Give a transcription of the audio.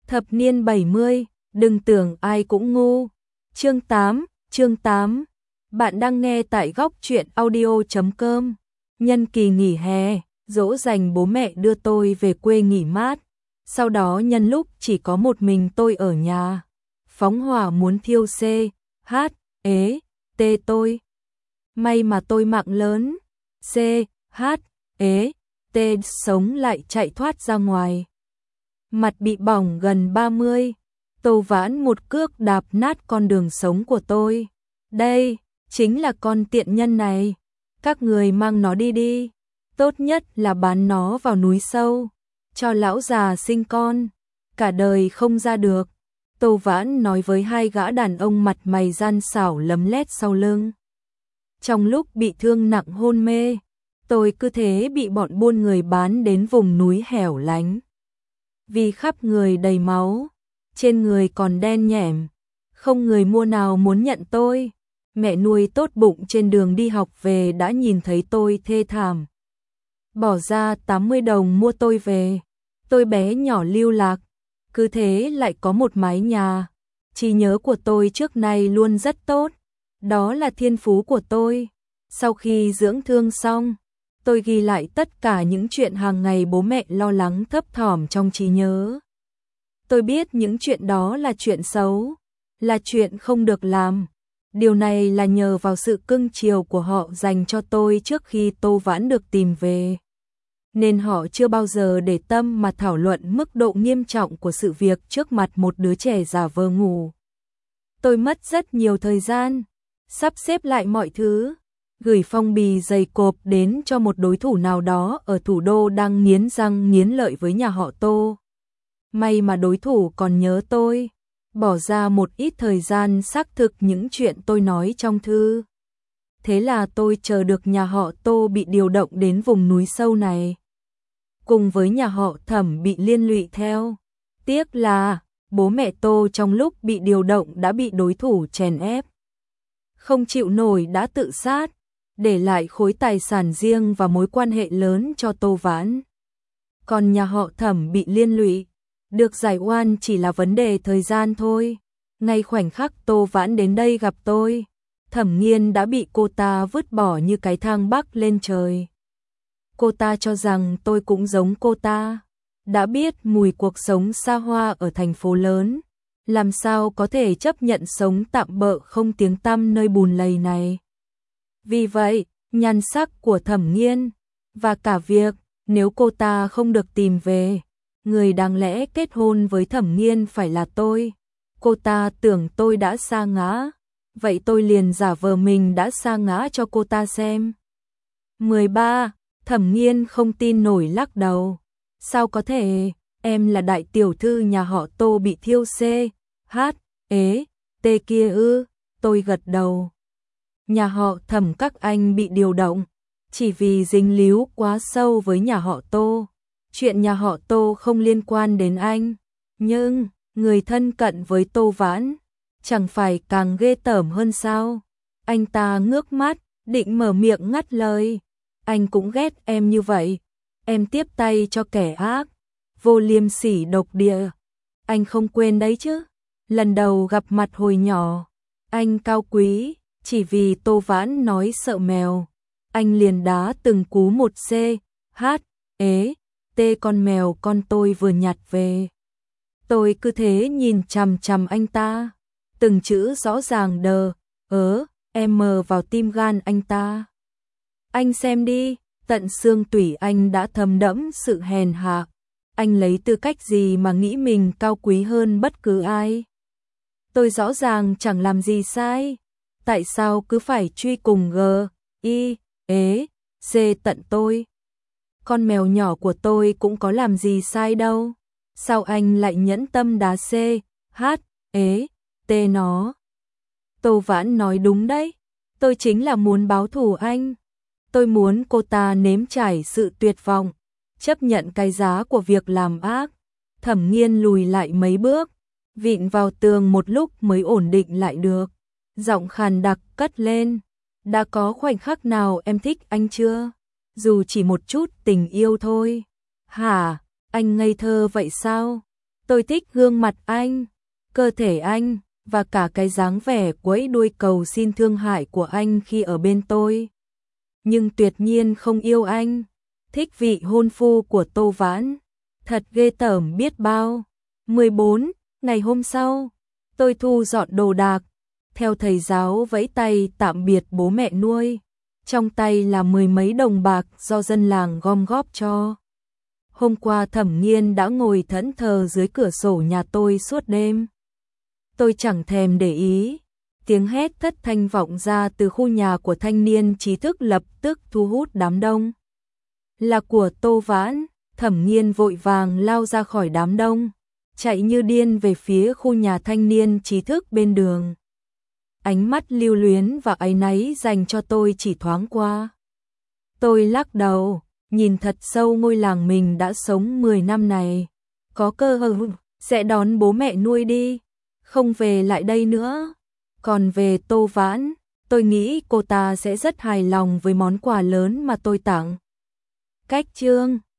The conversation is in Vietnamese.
Thập niên 70, đừng tưởng ai cũng ngu. Chương 8. Bạn đang nghe tại góc truyện audio.com. Nhân kỳ nghỉ hè, dỗ dành bố mẹ đưa tôi về quê nghỉ mát. Sau đó nhân lúc chỉ có một mình tôi ở nhà, phóng hỏa muốn thiêu T tôi. May mà tôi mạng lớn, T sống lại chạy thoát ra ngoài. Mặt bị bỏng gần 30, Tô Vãn một cước đạp nát con đường sống của tôi. Đây, chính là con tiện nhân này. Các người mang nó đi đi. Tốt nhất là bán nó vào núi sâu, cho lão già sinh con, cả đời không ra được. Tô Vãn nói với hai gã đàn ông mặt mày gian xảo lấm lét sau lưng. Trong lúc bị thương nặng hôn mê, tôi cứ thế bị bọn buôn người bán đến vùng núi hẻo lánh. Vì khắp người đầy máu, trên người còn đen nhẻm, không người mua nào muốn nhận tôi. Mẹ nuôi tốt bụng trên đường đi học về đã nhìn thấy tôi thê thảm, bỏ ra 80 đồng mua tôi về. Tôi bé nhỏ lưu lạc, cứ thế lại có một mái nhà. Trí nhớ của tôi trước nay luôn rất tốt, đó là thiên phú của tôi. Sau khi dưỡng thương xong, tôi ghi lại tất cả những chuyện hàng ngày bố mẹ lo lắng thấp thỏm trong trí nhớ. Tôi biết những chuyện đó là chuyện xấu, là chuyện không được làm. Điều này là nhờ vào sự cưng chiều của họ dành cho tôi trước khi Tô Vãn được tìm về. Nên họ chưa bao giờ để tâm mà thảo luận mức độ nghiêm trọng của sự việc trước mặt một đứa trẻ giả vờ ngủ. Tôi mất rất nhiều thời gian, sắp xếp lại mọi thứ, gửi phong bì dày cộp đến cho một đối thủ nào đó ở thủ đô đang nghiến răng nghiến lợi với nhà họ Tô. May mà đối thủ còn nhớ tôi, bỏ ra một ít thời gian xác thực những chuyện tôi nói trong thư. Thế là tôi chờ được nhà họ Tô bị điều động đến vùng núi sâu này, cùng với nhà họ Thẩm bị liên lụy theo. Tiếc là bố mẹ Tô trong lúc bị điều động đã bị đối thủ chèn ép, không chịu nổi đã tự sát, để lại khối tài sản riêng và mối quan hệ lớn cho Tô Vãn. Còn nhà họ Thẩm bị liên lụy, được giải oan chỉ là vấn đề thời gian thôi. Ngay khoảnh khắc Tô Vãn đến đây gặp tôi, Thẩm Nghiên đã bị cô ta vứt bỏ như cái thang bắc lên trời. Cô ta cho rằng tôi cũng giống cô ta, đã biết mùi cuộc sống xa hoa ở thành phố lớn, làm sao có thể chấp nhận sống tạm bợ không tiếng tăm nơi bùn lầy này. Vì vậy, nhan sắc của Thẩm Nghiên, và cả việc nếu cô ta không được tìm về, người đáng lẽ kết hôn với Thẩm Nghiên phải là tôi. Cô ta tưởng tôi đã sa ngã, vậy tôi liền giả vờ mình đã sa ngã cho cô ta xem. 13. Thẩm Nghiên không tin nổi lắc đầu. Sao có thể, em là đại tiểu thư nhà họ Tô bị thiêu T kia ư? Tôi gật đầu. Nhà họ Thẩm các anh bị điều động chỉ vì dính líu quá sâu với nhà họ Tô. Chuyện nhà họ Tô không liên quan đến anh, nhưng người thân cận với Tô Vãn chẳng phải càng ghê tởm hơn sao? Anh ta ngước mắt, định mở miệng ngắt lời. Anh cũng ghét em như vậy, em tiếp tay cho kẻ ác, vô liêm sỉ độc địa. Anh không quên đấy chứ? Lần đầu gặp mặt hồi nhỏ, anh cao quý, chỉ vì Tô Vãn nói sợ mèo, anh liền đá từng cú một con mèo con tôi vừa nhặt về. Tôi cứ thế nhìn chằm chằm anh ta, từng chữ rõ ràng em mờ vào tim gan anh ta. Anh xem đi, tận xương tủy anh đã thấm đẫm sự hèn hạ. Anh lấy tư cách gì mà nghĩ mình cao quý hơn bất cứ ai? Tôi rõ ràng chẳng làm gì sai, tại sao cứ phải truy cùng tận tôi? Con mèo nhỏ của tôi cũng có làm gì sai đâu, sao anh lại nhẫn tâm đá nó? Tô Vãn nói đúng đấy, tôi chính là muốn báo thù anh. Tôi muốn cô ta nếm trải sự tuyệt vọng, chấp nhận cái giá của việc làm ác. Thẩm Nghiên lùi lại mấy bước, vịn vào tường một lúc mới ổn định lại được. Giọng khàn đặc cất lên. Đã có khoảnh khắc nào em thích anh chưa? Dù chỉ một chút tình yêu thôi. Hả, anh ngây thơ vậy sao? Tôi thích gương mặt anh, cơ thể anh, và cả cái dáng vẻ quẫy đuôi cầu xin thương hại của anh khi ở bên tôi. Nhưng tuyệt nhiên không yêu anh, thích vị hôn phu của Tô Vãn. Thật ghê tởm biết bao. 14. Ngày hôm sau, tôi thu dọn đồ đạc, theo thầy giáo vẫy tay tạm biệt bố mẹ nuôi. Trong tay là 10 mấy đồng bạc do dân làng gom góp cho. Hôm qua Thẩm Nghiên đã ngồi thẫn thờ dưới cửa sổ nhà tôi suốt đêm. Tôi chẳng thèm để ý. Tiếng hét thất thanh vọng ra từ khu nhà của thanh niên trí thức lập tức thu hút đám đông. Là của Tô Vãn. Thẩm Nghiên vội vàng lao ra khỏi đám đông, chạy như điên về phía khu nhà thanh niên trí thức bên đường. Ánh mắt lưu luyến và áy náy dành cho tôi chỉ thoáng qua. Tôi lắc đầu, nhìn thật sâu ngôi làng mình đã sống 10 năm này. Có cơ hội sẽ đón bố mẹ nuôi đi, không về lại đây nữa. Còn về Tô Vãn, tôi nghĩ cô ta sẽ rất hài lòng với món quà lớn mà tôi tặng. Cách chương